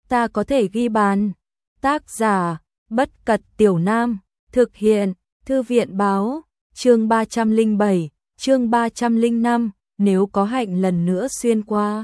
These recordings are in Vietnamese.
ta có thể ghi bàn. Tác giả, Bất Cật Tiểu Nam, thực hiện, Thư viện báo, chương 307, chương 305, nếu có hạnh lần nữa xuyên qua.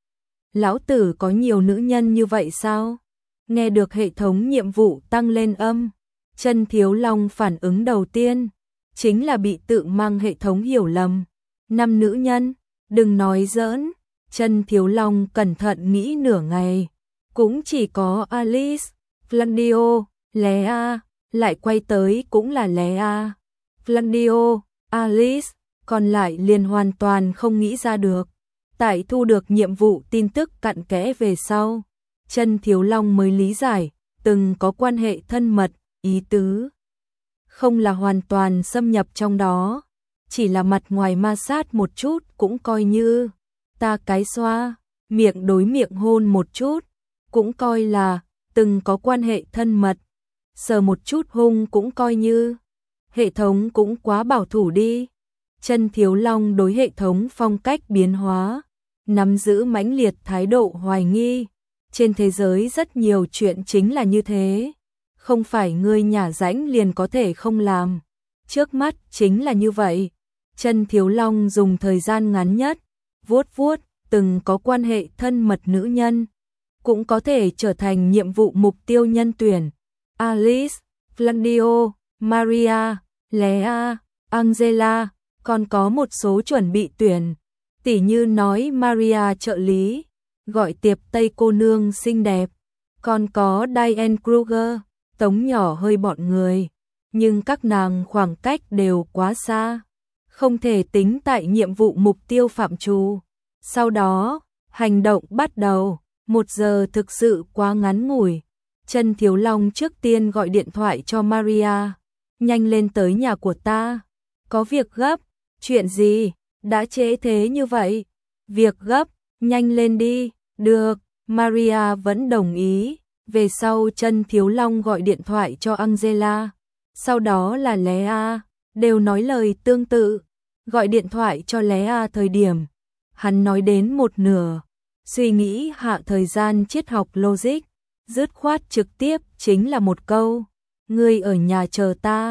Lão tử có nhiều nữ nhân như vậy sao? Nghe được hệ thống nhiệm vụ tăng lên âm, Chân Thiếu Long phản ứng đầu tiên chính là bị tự mang hệ thống hiểu lầm. 5 nữ nhân, đừng nói giỡn. Chân Thiếu Long cẩn thận nghĩ nửa ngày, cũng chỉ có Alice, Flandio, Lea, lại quay tới cũng là Lea, Flandio, Alice, còn lại liền hoàn toàn không nghĩ ra được. Tại thu được nhiệm vụ tin tức cặn kẽ về sau, Chân Thiếu Long mới lý giải, từng có quan hệ thân mật, ý tứ không là hoàn toàn xâm nhập trong đó, chỉ là mặt ngoài ma sát một chút cũng coi như, ta cái xoa, miệng đối miệng hôn một chút, cũng coi là từng có quan hệ thân mật, sờ một chút hung cũng coi như. Hệ thống cũng quá bảo thủ đi. Chân Thiếu Long đối hệ thống phong cách biến hóa, nắm giữ mãnh liệt thái độ hoài nghi. Trên thế giới rất nhiều chuyện chính là như thế, không phải ngươi nhả rãnh liền có thể không làm. Trước mắt chính là như vậy. Chân Thiếu Long dùng thời gian ngắn nhất, vuốt vuốt từng có quan hệ thân mật nữ nhân, cũng có thể trở thành nhiệm vụ mục tiêu nhân tuyển. Alice, Flandio, Maria, Lea, Angela, còn có một số chuẩn bị tuyển. Tỉ như nói Maria trợ lý, gọi tiệp Tây cô nương xinh đẹp, còn có Diane Kruger, tống nhỏ hơi bọn người, nhưng các nàng khoảng cách đều quá xa, không thể tính tại nhiệm vụ mục tiêu phạm trù. Sau đó, hành động bắt đầu. 1 giờ thực sự quá ngắn ngủi. Chân Thiếu Long trước tiên gọi điện thoại cho Maria. Nhanh lên tới nhà của ta. Có việc gấp. Chuyện gì? Đã trễ thế như vậy. Việc gấp, nhanh lên đi. Được, Maria vẫn đồng ý. Về sau Chân Thiếu Long gọi điện thoại cho Angela. Sau đó là Lea, đều nói lời tương tự. Gọi điện thoại cho Lea thời điểm hắn nói đến một nửa, suy nghĩ hạ thời gian triết học logic, dứt khoát trực tiếp chính là một câu, ngươi ở nhà chờ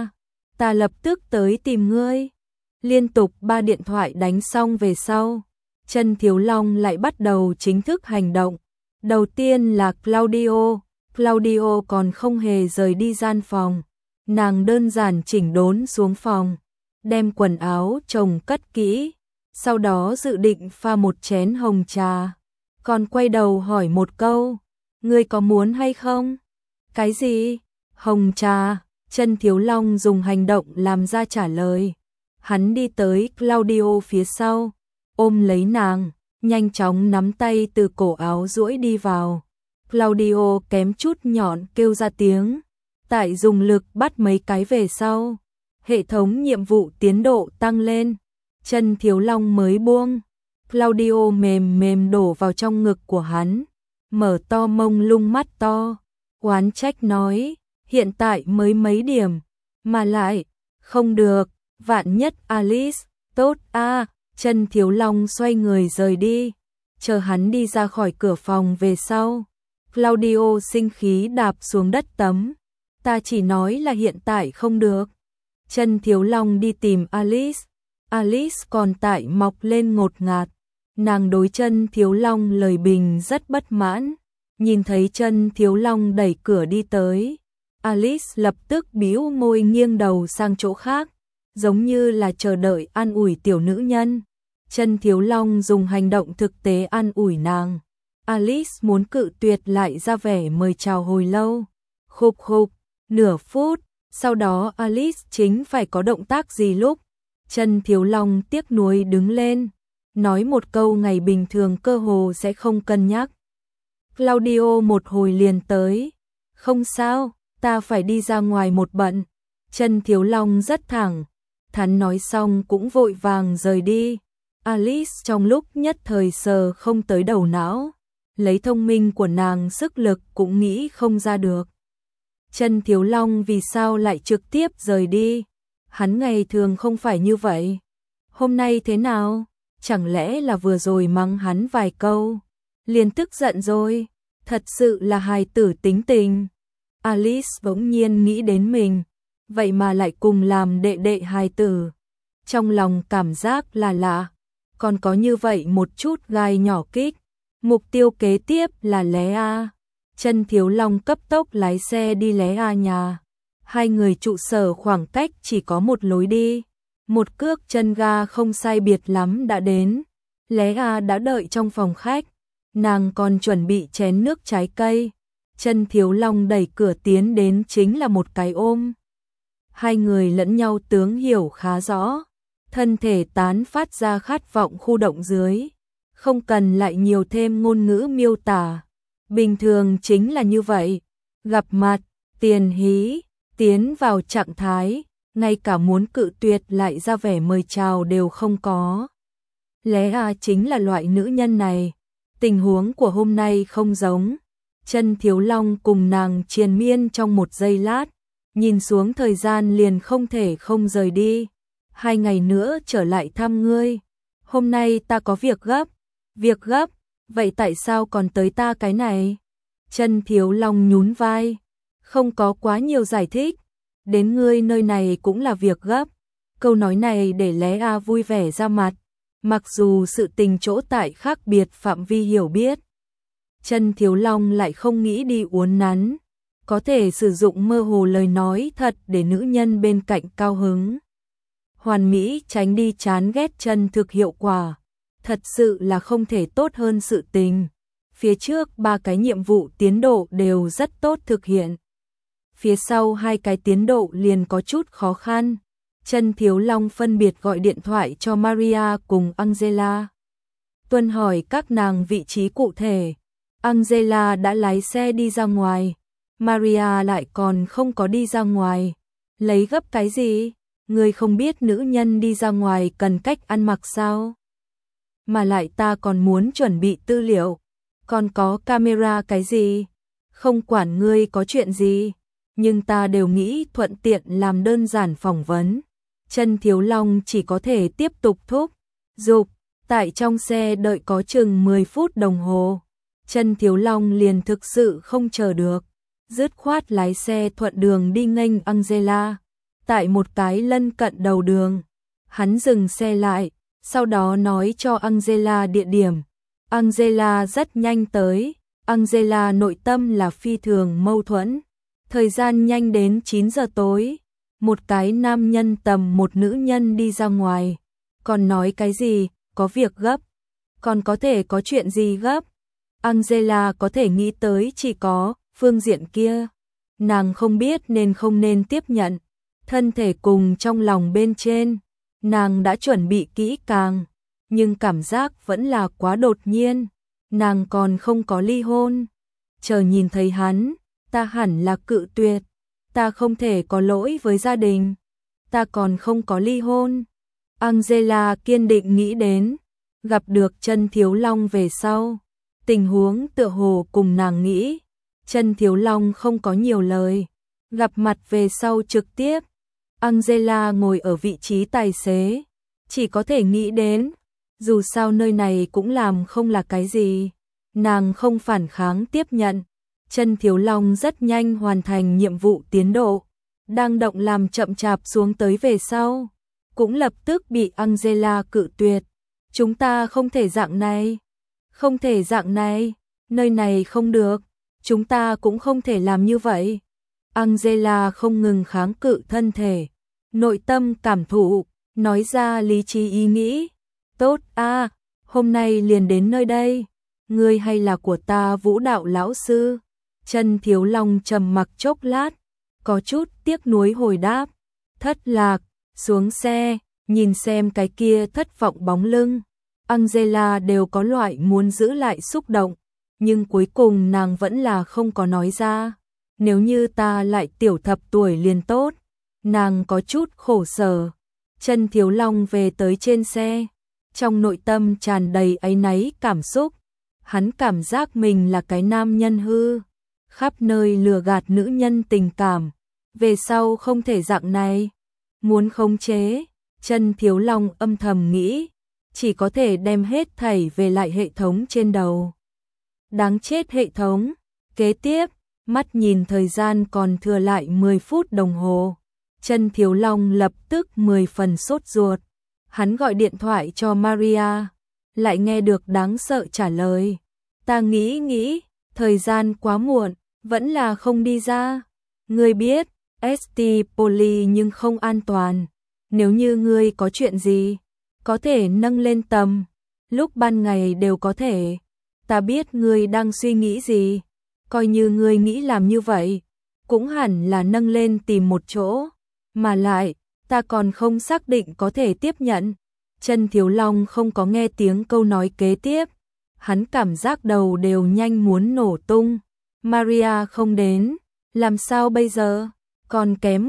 ta lập tức tới tìm ngươi. Liên tục 3 điện thoại đánh xong về sau, Chân Thiếu Long lại bắt đầu chính thức hành động. Đầu tiên là Claudio còn không hề rời đi gian phòng, nàng đơn giản chỉnh đốn xuống phòng, đem quần áo chồng cất kỹ, sau đó dự định pha một chén hồng trà, còn quay đầu hỏi một câu, ngươi có muốn hay không? Cái gì? Hồng trà? Chân Thiếu Long dùng hành động làm ra trả lời. Hắn đi tới Claudio phía sau, ôm lấy nàng, nhanh chóng nắm tay từ cổ áo duỗi đi vào. Claudio kém chút nhọn kêu ra tiếng, tại dùng lực bắt mấy cái về sau. Hệ thống nhiệm vụ tiến độ tăng lên, Chân Thiếu Long mới buông. Claudio mềm mềm đổ vào trong ngực của hắn, mở to mông lung mắt to, oán trách nói, hiện tại mới mấy điểm, mà lại, không được, vạn nhất Alice, tốt a. Chân Thiếu Long xoay người rời đi, chờ hắn đi ra khỏi cửa phòng về sau. Claudio sinh khí đạp xuống đất tấm, ta chỉ nói là hiện tại không được. Chân Thiếu Long đi tìm Alice, Alice còn tại mọc lên ngột ngạt, nàng đối Chân Thiếu Long lời bình rất bất mãn, nhìn thấy Chân Thiếu Long đẩy cửa đi tới, Alice lập tức bĩu môi nghiêng đầu sang chỗ khác, giống như là chờ đợi an ủi tiểu nữ nhân. Chân Thiếu Long dùng hành động thực tế an ủi nàng. Alice muốn cự tuyệt lại ra vẻ mời chào hồi lâu. Khục khục, nửa phút, sau đó Alice chính phải có động tác gì lúc. Chân Thiếu Long tiếc nuối đứng lên, nói một câu ngày bình thường cơ hồ sẽ không cân nhắc. Claudio một hồi liền tới. Không sao, ta phải đi ra ngoài một bận. Chân Thiếu Long rất thẳng, hắn nói xong cũng vội vàng rời đi. Alice trong lúc nhất thời sờ không tới đầu não, lấy thông minh của nàng sức lực cũng nghĩ không ra được. Chân Thiếu Long vì sao lại trực tiếp rời đi? Hắn ngày thường không phải như vậy. Hôm nay thế nào? Chẳng lẽ là vừa rồi mắng hắn vài câu, liền tức giận rồi? Thật sự là hài tử tính tình. Alice bỗng nhiên nghĩ đến mình, vậy mà lại cùng làm đệ đệ hài tử. Trong lòng cảm giác là lạ, còn có như vậy một chút gai nhỏ kích. Mục tiêu kế tiếp là Lé A. Chân Thiếu Long cấp tốc lái xe đi Lé A nhà. Hai người trụ sở khoảng cách chỉ có một lối đi. Một cước chân ga không sai biệt lắm đã đến. Lé A đã đợi trong phòng khách. Nàng còn chuẩn bị chén nước trái cây. Chân Thiếu Long đẩy cửa tiến đến chính là một cái ôm. Hai người lẫn nhau tướng hiểu khá rõ. Thân thể tán phát ra khát vọng khu động dưới. Không cần lại nhiều thêm ngôn ngữ miêu tả. Bình thường chính là như vậy. Gặp mặt, tiền hí, tiến vào trạng thái, ngay cả muốn cự tuyệt lại ra vẻ mời chào đều không có. Lé A chính là loại nữ nhân này. Tình huống của hôm nay không giống. Chân Thiếu Long cùng nàng triền miên trong một giây lát. Nhìn xuống thời gian liền không thể không rời đi. 2 ngày nữa trở lại thăm ngươi. Hôm nay ta có việc gấp. Việc gấp? Vậy tại sao còn tới ta cái này? Chân Thiếu Long nhún vai. Không có quá nhiều giải thích. Đến ngươi nơi này cũng là việc gấp. Câu nói này để Lé A vui vẻ ra mặt. Mặc dù sự tình chỗ tại khác biệt phạm vi hiểu biết. Chân Thiếu Long lại không nghĩ đi uốn nắn. Có thể sử dụng mơ hồ lời nói thật để nữ nhân bên cạnh cao hứng. Hoàn mỹ tránh đi chán ghét chân thực hiệu quả. Thật sự là không thể tốt hơn sự tình. Phía trước 3 cái nhiệm vụ tiến độ đều rất tốt thực hiện. Phía sau 2 cái tiến độ liền có chút khó khăn. Chân Thiếu Long phân biệt gọi điện thoại cho Maria cùng Angela. Tuân hỏi các nàng vị trí cụ thể. Angela đã lái xe đi ra ngoài. Maria lại còn không có đi ra ngoài. Lấy gấp cái gì? Người không biết nữ nhân đi ra ngoài cần cách ăn mặc sao? Mà lại ta còn muốn chuẩn bị tư liệu. Còn có camera cái gì? Không quản ngươi có chuyện gì. Nhưng ta đều nghĩ thuận tiện làm đơn giản phỏng vấn. Chân Thiếu Long chỉ có thể tiếp tục thúc giục. Tại trong xe đợi có chừng 10 phút đồng hồ. Chân Thiếu Long liền thực sự không chờ được. Dứt khoát lái xe thuận đường đi nghênh Angela. Tại một cái lân cận đầu đường. Hắn dừng xe lại. Sau đó nói cho Angela địa điểm. Angela rất nhanh tới. Angela nội tâm là phi thường mâu thuẫn. Thời gian nhanh đến 9 giờ tối. Một cái nam nhân tầm một nữ nhân đi ra ngoài. Còn nói cái gì, có việc gấp. Còn có thể có chuyện gì gấp. Angela có thể nghĩ tới chỉ có phương diện kia. Nàng không biết nên không nên tiếp nhận. Thân thể cùng trong lòng bên trên. Nàng đã chuẩn bị kỹ càng. Nhưng cảm giác vẫn là quá đột nhiên. Nàng còn không có ly hôn. Chờ nhìn thấy hắn, ta hẳn là cự tuyệt. Ta không thể có lỗi với gia đình. Ta còn không có ly hôn. Angela kiên định nghĩ đến. Gặp được Chân Thiếu Long về sau. Tình huống tựa hồ cùng nàng nghĩ. Chân Thiếu Long không có nhiều lời. Gặp mặt về sau trực tiếp. Angela ngồi ở vị trí tài xế. Chỉ có thể nghĩ đến. Dù sao nơi này cũng làm không là cái gì. Nàng không phản kháng tiếp nhận. Chân Thiếu Long rất nhanh hoàn thành nhiệm vụ tiến độ. Đang động làm chậm chạp xuống tới về sau. Cũng lập tức bị Angela cự tuyệt. Chúng ta không thể dạng này. Không thể dạng này. Nơi này không được. Chúng ta cũng không thể làm như vậy. Angela không ngừng kháng cự thân thể. Nội tâm cảm thụ. Nói ra lý trí ý nghĩ. Tốt a, hôm nay liền đến nơi đây. Ngươi hay là của ta vũ đạo lão sư? Chân Thiếu Long trầm mặc chốc lát. Có chút tiếc nuối hồi đáp. Thất lạc, xuống xe, nhìn xem cái kia thất vọng bóng lưng. Angela đều có loại muốn giữ lại xúc động. Nhưng cuối cùng nàng vẫn là không có nói ra. Nếu như ta lại tiểu thập tuổi liền tốt. Nàng có chút khổ sở. Chân Thiếu Long về tới trên xe. Trong nội tâm tràn đầy áy náy cảm xúc. Hắn cảm giác mình là cái nam nhân hư. Khắp nơi lừa gạt nữ nhân tình cảm. Về sau không thể dạng này. Muốn khống chế. Chân Thiếu Long âm thầm nghĩ. Chỉ có thể đem hết thảy về lại hệ thống trên đầu. Đáng chết hệ thống. Kế tiếp, mắt nhìn thời gian còn thừa lại 10 phút đồng hồ. Chân Thiếu Long lập tức 10 phần sốt ruột. Hắn gọi điện thoại cho Maria, lại nghe được đáng sợ trả lời. Ta nghĩ, thời gian quá muộn, vẫn là không đi ra. Ngươi biết, ST Poly nhưng không an toàn. Nếu như ngươi có chuyện gì, có thể nâng lên tầm. Lúc ban ngày đều có thể. Ta biết ngươi đang suy nghĩ gì. Coi như ngươi nghĩ làm như vậy, cũng hẳn là nâng lên tìm một chỗ. Mà lại, ta còn không xác định có thể tiếp nhận. Chân Thiếu Long không có nghe tiếng câu nói kế tiếp. Hắn cảm giác đầu đều nhanh muốn nổ tung. Maria không đến, làm sao bây giờ? Còn kém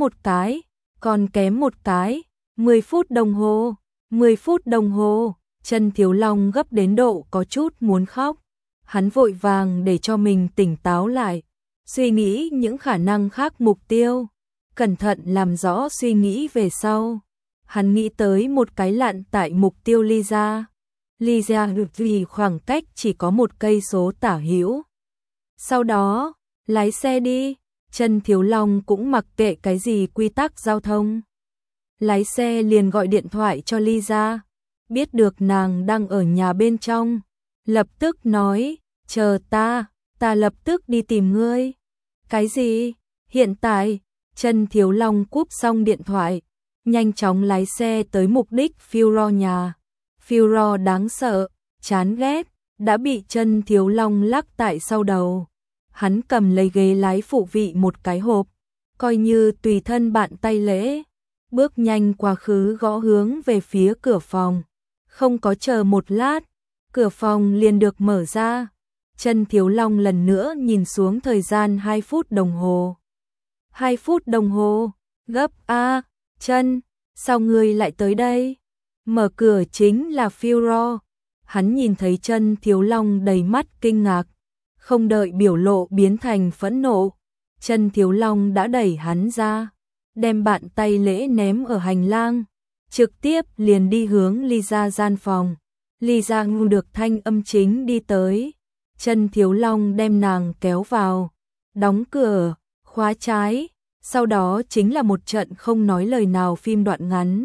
một cái. 10 phút đồng hồ, 10 phút đồng hồ. Chân Thiếu Long gấp đến độ có chút muốn khóc. Hắn vội vàng để cho mình tỉnh táo lại, suy nghĩ những khả năng khác mục tiêu, cẩn thận làm rõ suy nghĩ về sau. Hắn nghĩ tới một cái lặn tại mục tiêu Lisa. Lisa vì khoảng cách chỉ có 1 cây số tả hữu. Sau đó, lái xe đi. Chân Thiếu Long cũng mặc kệ cái gì quy tắc giao thông. Lái xe liền gọi điện thoại cho Lisa, biết được nàng đang ở nhà bên trong. Lập tức nói, chờ ta lập tức đi tìm ngươi. Cái gì? Hiện tại, Chân Thiếu Long cúp xong điện thoại, nhanh chóng lái xe tới mục đích Führer nhà. Führer đáng sợ, chán ghét, đã bị Chân Thiếu Long lắc tại sau đầu. Hắn cầm lấy ghế lái phụ vị một cái hộp, coi như tùy thân bạn tay lễ. Bước nhanh quá khứ gõ hướng về phía cửa phòng. Không có chờ một lát, cửa phòng liền được mở ra. Chân Thiếu Long lần nữa nhìn xuống thời gian 2 phút đồng hồ. 2 phút đồng hồ, gấp a, Chân, sao ngươi lại tới đây? Mở cửa chính là Führer. Hắn nhìn thấy Chân Thiếu Long đầy mắt kinh ngạc, không đợi biểu lộ biến thành phẫn nộ. Chân Thiếu Long đã đẩy hắn ra, đem bạn tay lễ ném ở hành lang, trực tiếp liền đi hướng Lisa gian phòng. Lisa nghe được thanh âm chính đi tới. Chân Thiếu Long đem nàng kéo vào, đóng cửa, khóa trái, sau đó chính là một trận không nói lời nào phim đoạn ngắn.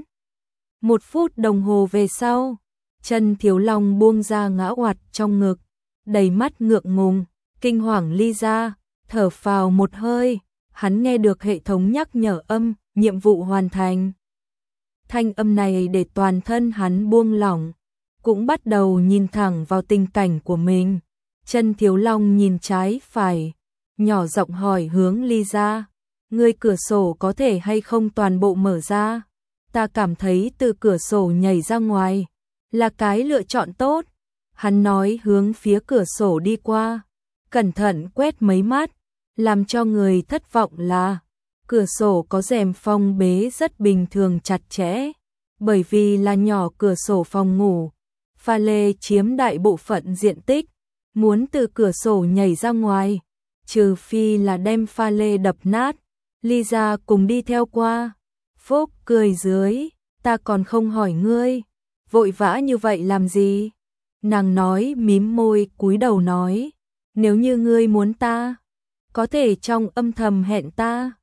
1 phút đồng hồ về sau, Chân Thiếu Long buông ra ngã oặt trong ngực, đầy mắt ngượng ngùng, kinh hoàng Lisa, thở phào một hơi, hắn nghe được hệ thống nhắc nhở âm, nhiệm vụ hoàn thành. Thanh âm này để toàn thân hắn buông lỏng, cũng bắt đầu nhìn thẳng vào tình cảnh của mình. Chân Thiếu Long nhìn trái phải, nhỏ giọng hỏi hướng Lisa, ngươi cửa sổ có thể hay không toàn bộ mở ra? Ta cảm thấy từ cửa sổ nhảy ra ngoài là cái lựa chọn tốt. Hắn nói hướng phía cửa sổ đi qua, cẩn thận quét mấy mắt, làm cho người thất vọng là cửa sổ có rèm phong bế rất bình thường chặt chẽ, bởi vì là nhỏ cửa sổ phòng ngủ, pha lê chiếm đại bộ phận diện tích, muốn từ cửa sổ nhảy ra ngoài, trừ phi là đem pha lê đập nát. Lisa cùng đi theo qua, Phúc cười dưới, ta còn không hỏi ngươi, vội vã như vậy làm gì? Nàng nói mím môi cúi đầu nói, nếu như ngươi muốn ta, có thể trong âm thầm hẹn ta.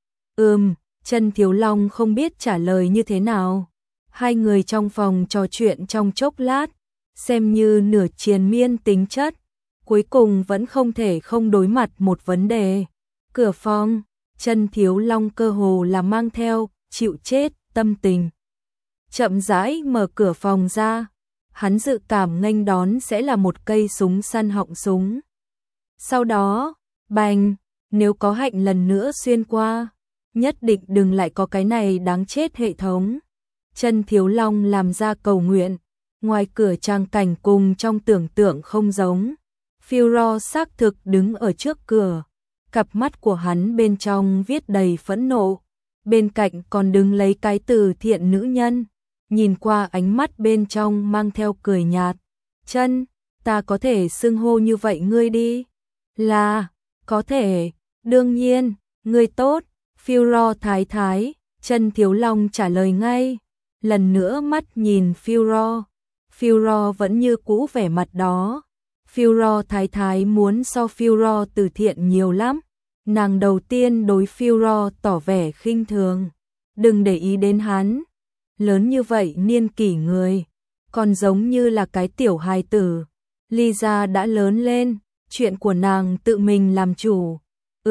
Chân Thiếu Long không biết trả lời như thế nào. Hai người trong phòng trò chuyện trong chốc lát, xem như nửa triền miên tính chất, cuối cùng vẫn không thể không đối mặt một vấn đề. Cửa phòng, Chân Thiếu Long cơ hồ là mang theo chịu chết tâm tình, chậm rãi mở cửa phòng ra. Hắn dự cảm nghênh đón sẽ là một cây súng săn họng súng. Sau đó, bành, nếu có hạnh lần nữa xuyên qua, nhất định đừng lại có cái này đáng chết hệ thống. Chân Thiếu Long làm ra cầu nguyện, ngoài cửa trang cảnh cùng trong tưởng tượng không giống. Führer xác thực đứng ở trước cửa, cặp mắt của hắn bên trong viết đầy phẫn nộ, bên cạnh còn đứng lấy cái từ thiện nữ nhân, nhìn qua ánh mắt bên trong mang theo cười nhạt. Chân, ta có thể xưng hô như vậy ngươi đi? Là, có thể, đương nhiên, ngươi tốt, Führer thái thái. Chân Thiếu Long trả lời ngay, lần nữa mắt nhìn Führer. Führer vẫn như cũ vẻ mặt đó. Führer thái thái muốn so Führer từ thiện nhiều lắm. Nàng đầu tiên đối Führer tỏ vẻ khinh thường. Đừng để ý đến hắn. Lớn như vậy niên kỷ người. Còn giống như là cái tiểu hài tử. Lisa đã lớn lên. Chuyện của nàng tự mình làm chủ.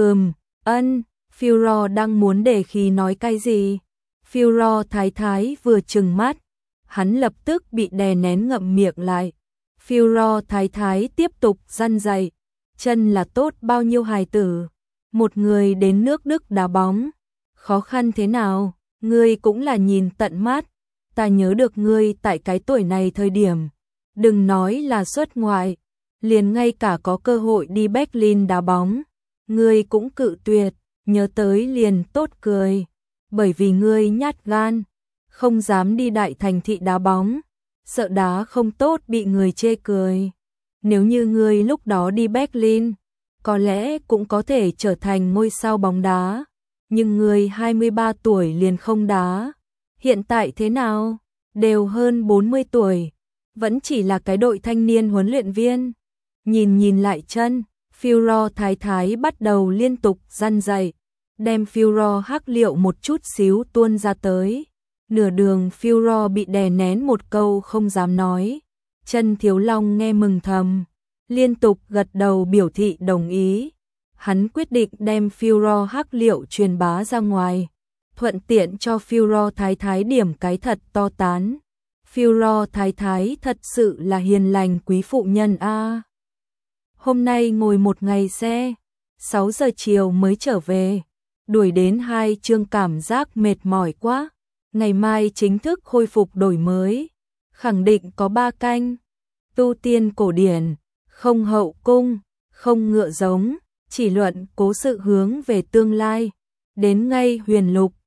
Führer đang muốn để khí nói cái gì. Führer thái thái vừa trừng mắt. Hắn lập tức bị đè nén ngậm miệng lại. Führer thái thái tiếp tục răn dạy. Chân là tốt bao nhiêu hài tử. Một người đến nước Đức đá bóng. Khó khăn thế nào, ngươi cũng là nhìn tận mắt. Ta nhớ được ngươi tại cái tuổi này thời điểm. Đừng nói là xuất ngoại. Liền ngay cả có cơ hội đi Berlin đá bóng. Ngươi cũng cự tuyệt, nhớ tới liền tốt cười. Bởi vì ngươi nhát gan. Không dám đi đại thành thị đá bóng. Sợ đá không tốt bị người chê cười. Nếu như ngươi lúc đó đi Berlin, có lẽ cũng có thể trở thành ngôi sao bóng đá. Nhưng ngươi 23 tuổi liền không đá. Hiện tại thế nào? Đều hơn 40 tuổi. Vẫn chỉ là cái đội thanh niên huấn luyện viên. Nhìn lại chân, Führer thái thái bắt đầu liên tục răn dạy. Đem Führer hắc liệu một chút xíu tuôn ra tới. Nửa đường Führer bị đè nén một câu không dám nói. Chân Thiếu Long nghe mừng thầm. Liên tục gật đầu biểu thị đồng ý. Hắn quyết định đem Führer hắc liệu truyền bá ra ngoài. Thuận tiện cho Führer thái thái điểm cái thật to tán. Führer thái thái thật sự là hiền lành quý phụ nhân a. Hôm nay ngồi một ngày xe, 6 giờ chiều mới trở về. Đuổi đến 2 chương cảm giác mệt mỏi quá. Ngày mai chính thức khôi phục đổi mới. Khẳng định có 3 canh. Tu tiên cổ điển, không hậu cung, không ngựa giống, chỉ luận cố sự hướng về tương lai. Đến ngay huyền lục,